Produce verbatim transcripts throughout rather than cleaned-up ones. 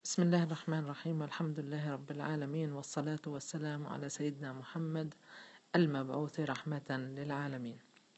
بسم الله الرحمن الرحيم، والحمد لله رب العالمين، والصلاة والسلام على سيدنا محمد المبعوث رحمة للعالمين.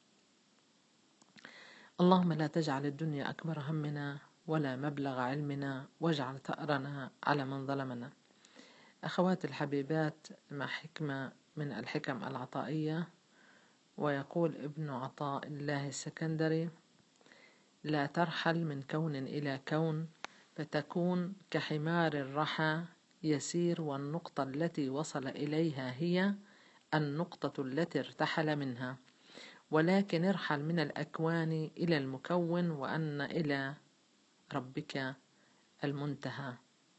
اللهم لا تجعل الدنيا أكبر همنا ولا مبلغ علمنا، واجعل ثأرنا على من ظلمنا. أخواتي الحبيبات، مع حكمة من الحكم العطائية، ويقول ابن عطاء الله السكندري: لا ترحل من كون إلى كون، فتكون كحمار الرحى يسير، والنقطة التي وصل إليها هي النقطة التي ارتحل منها، ولكن ارحل من الأكوان إلى المكون، وأن إلى ربك المنتهى.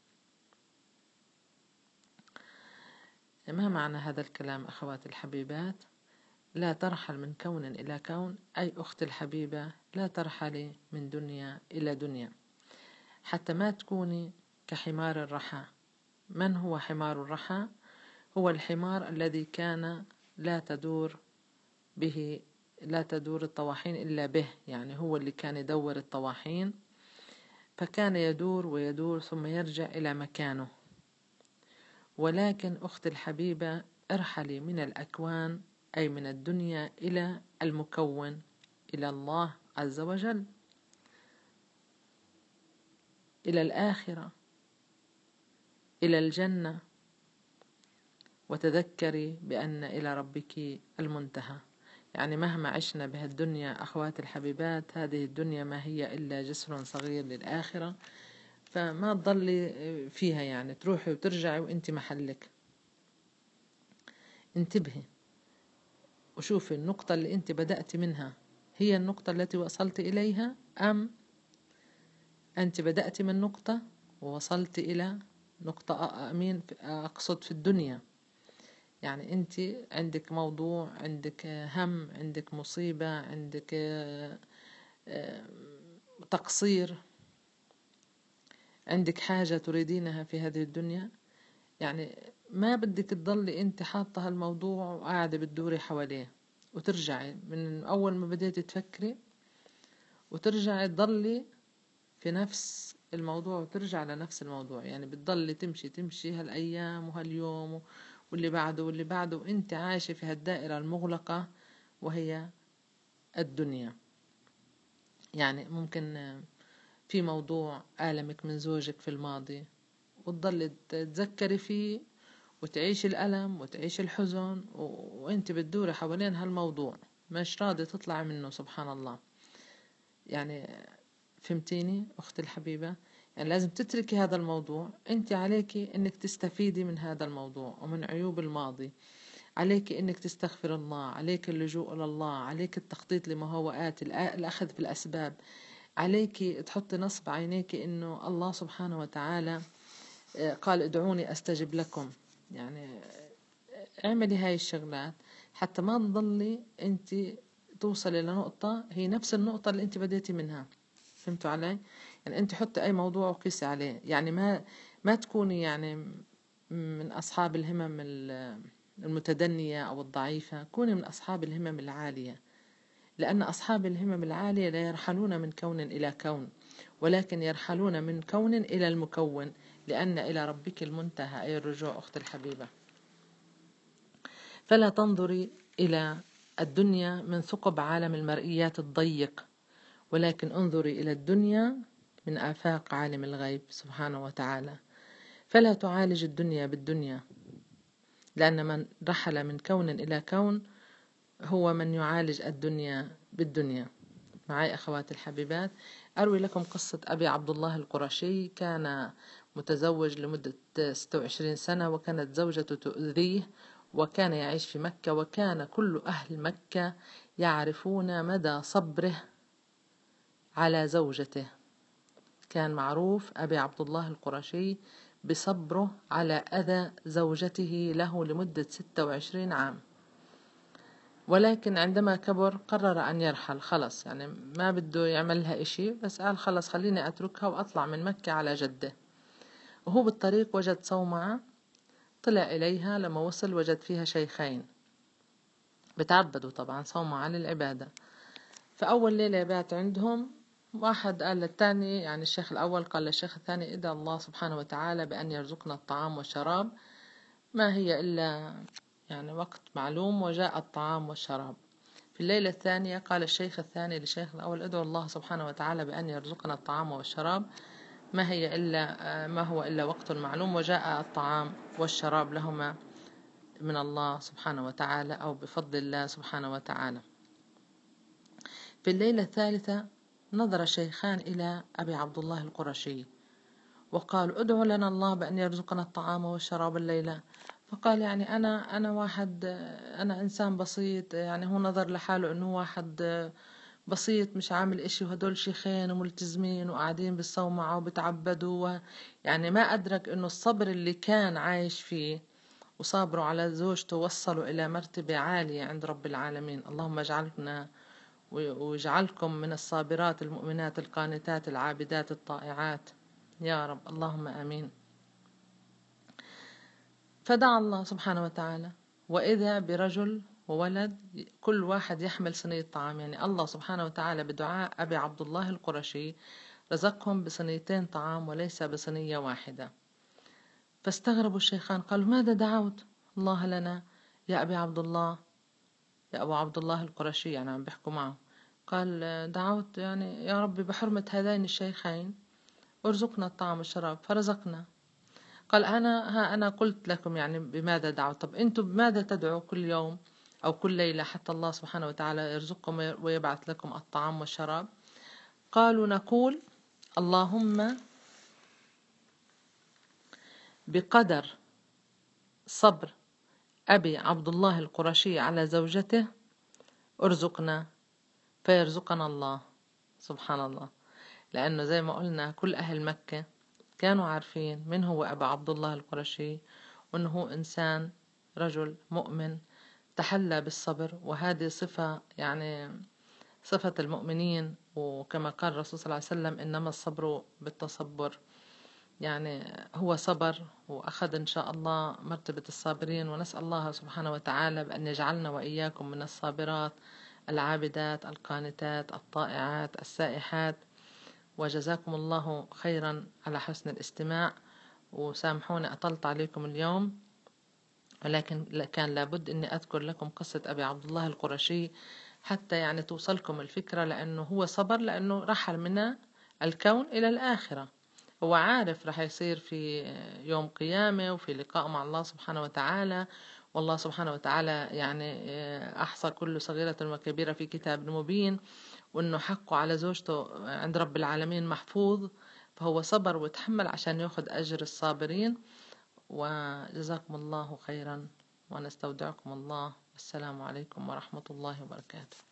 ما معنى هذا الكلام أخواتي الحبيبات؟ لا ترحل من كون إلى كون، أي أختي الحبيبة لا ترحلي من دنيا إلى دنيا حتى ما تكوني كحمار الرحى. من هو حمار الرحى؟ هو الحمار الذي كان لا تدور به لا تدور الطواحين إلا به، يعني هو اللي كان يدور الطواحين، فكان يدور ويدور ثم يرجع إلى مكانه. ولكن أختي الحبيبة، ارحلي من الأكوان، أي من الدنيا، إلى المكون، إلى الله عز وجل، إلى الآخرة، إلى الجنة، وتذكري بأن إلى ربك المنتهى. يعني مهما عشنا بهالدنيا أخوات الحبيبات، هذه الدنيا ما هي إلا جسر صغير للآخرة، فما تضلي فيها يعني تروحي وترجعي وإنت محلك. انتبهي وشوفي النقطة اللي إنت بدأت منها هي النقطة التي وصلت إليها، أم أنت بدأت من نقطة ووصلت إلى نقطة أمين أقصد في الدنيا. يعني أنت عندك موضوع، عندك هم، عندك مصيبة، عندك تقصير، عندك حاجة تريدينها في هذه الدنيا، يعني ما بدك تضلي أنت حاطة هالموضوع وقاعدة بتدوري حواليه، وترجعي من أول ما بديتي تفكري وترجعي تضلي في نفس الموضوع وترجع لنفس الموضوع. يعني بتضلي تمشي تمشي هالأيام وهاليوم واللي بعده واللي بعده، وانت عايشة في هالدائرة المغلقة وهي الدنيا. يعني ممكن في موضوع آلمك من زوجك في الماضي، وتضلي تتذكري فيه وتعيش الألم وتعيش الحزن، وانت بتدوري حوالين هالموضوع مش راضي تطلع منه. سبحان الله. يعني فهمتيني أختي الحبيبة؟ يعني لازم تتركي هذا الموضوع. انت عليكي انك تستفيدي من هذا الموضوع ومن عيوب الماضي، عليك انك تستغفر الله، عليك اللجوء الى الله، عليك التخطيط لما هو آتي، الأخذ بالأسباب، عليك تحطي نصب عينيك انه الله سبحانه وتعالى قال ادعوني استجب لكم. يعني اعملي هاي الشغلات حتى ما تضلي انت توصلي لنقطة هي نفس النقطة اللي انت بديتي منها. فهمتوا علي؟ يعني انت حطي اي موضوع وقيسي عليه. يعني ما ما تكوني يعني من اصحاب الهمم المتدنية او الضعيفة، كوني من اصحاب الهمم العالية، لان اصحاب الهمم العالية لا يرحلون من كون الى كون، ولكن يرحلون من كون الى المكون، لان الى ربك المنتهى، اي الرجوع اختي الحبيبة. فلا تنظري إلى الدنيا من ثقب عالم المرئيات الضيق، ولكن انظري إلى الدنيا من آفاق عالم الغيب سبحانه وتعالى. فلا تعالج الدنيا بالدنيا، لأن من رحل من كون إلى كون هو من يعالج الدنيا بالدنيا. معي أخوات الحبيبات، أروي لكم قصة أبي عبد الله القرشي. كان متزوج لمدة ستة وعشرين سنة، وكانت زوجته تؤذيه، وكان يعيش في مكة، وكان كل أهل مكة يعرفون مدى صبره على زوجته. كان معروف أبي عبد الله القرشي بصبره على أذى زوجته له لمدة ستة وعشرين عام. ولكن عندما كبر قرر أن يرحل، خلص يعني ما بده يعملها إشي، بس قال خلص خليني أتركها وأطلع من مكة على جدة. وهو بالطريق وجد صومعة، طلع إليها، لما وصل وجد فيها شيخين بتعبدوا طبعا صومعة للعبادة. فأول ليلة بات عندهم، واحد قال للتاني، يعني الشيخ الأول قال للشيخ الثاني: إذا الله سبحانه وتعالى بأن يرزقنا الطعام والشراب ما هي إلا يعني وقت معلوم وجاء الطعام والشراب. في الليلة الثانية قال الشيخ الثاني للشيخ الأول: ادعو الله سبحانه وتعالى بأن يرزقنا الطعام والشراب ما هي إلا ما هو إلا وقت معلوم وجاء الطعام والشراب لهما من الله سبحانه وتعالى أو بفضل الله سبحانه وتعالى. في الليلة الثالثة نظر الشيخان إلى أبي عبد الله القرشي وقالوا: ادعو لنا الله بأن يرزقنا الطعام والشراب الليلة. فقال: يعني أنا أنا واحد أنا إنسان بسيط، يعني هو نظر لحاله إنه واحد بسيط مش عامل إشي، وهدول شيخين وملتزمين وقاعدين بالصومعة وبتعبدوا، يعني ما أدرك إنه الصبر اللي كان عايش فيه وصابروا على زوجته وصلوا إلى مرتبة عالية عند رب العالمين. اللهم اجعلنا واجعلكم من الصابرات المؤمنات القانتات العابدات الطائعات يا رب، اللهم آمين. فدعا الله سبحانه وتعالى، وإذا برجل وولد كل واحد يحمل صينية طعام. يعني الله سبحانه وتعالى بدعاء أبي عبد الله القرشي رزقهم بصينيتين طعام وليس بصينية واحدة. فاستغربوا الشيخان، قالوا: ماذا دعوت الله لنا يا أبي عبد الله، يا أبو عبد الله القرشي، يعني عم بيحكوا معه. قال: دعوت يعني يا ربي بحرمة هذين الشيخين ارزقنا الطعام والشراب، فرزقنا. قال: أنا ها أنا قلت لكم يعني بماذا دعوت، طب أنتم بماذا تدعوا كل يوم أو كل ليلة حتى الله سبحانه وتعالى يرزقكم ويبعث لكم الطعام والشراب؟ قالوا: نقول: اللهم بقدر صبر أبي عبد الله القرشي على زوجته ارزقنا، فيرزقنا الله. سبحان الله. لأنه زي ما قلنا كل أهل مكة كانوا عارفين من هو أبا عبد الله القرشي، وأنه هو إنسان رجل مؤمن تحلى بالصبر، وهذه صفة يعني صفة المؤمنين. وكما قال الرسول صلى الله عليه وسلم: إنما الصبر بالتصبر. يعني هو صبر وأخذ إن شاء الله مرتبة الصابرين، ونسأل الله سبحانه وتعالى بأن يجعلنا وإياكم من الصابرات العابدات القانتات الطائعات السائحات. وجزاكم الله خيرا على حسن الاستماع، وسامحوني أطلت عليكم اليوم، ولكن كان لابد أني أذكر لكم قصة أبي عبد الله القرشي حتى يعني توصلكم الفكرة، لأنه هو صبر، لأنه رحل من الكون إلى الآخرة. هو عارف رح يصير في يوم قيامة وفي لقاء مع الله سبحانه وتعالى، والله سبحانه وتعالى يعني أحصى كل صغيرة وكبيرة في كتاب مبين، وأنه حقه على زوجته عند رب العالمين محفوظ. فهو صبر وتحمل عشان يأخذ أجر الصابرين. وجزاكم الله خيرا ونستودعكم الله، والسلام عليكم ورحمة الله وبركاته.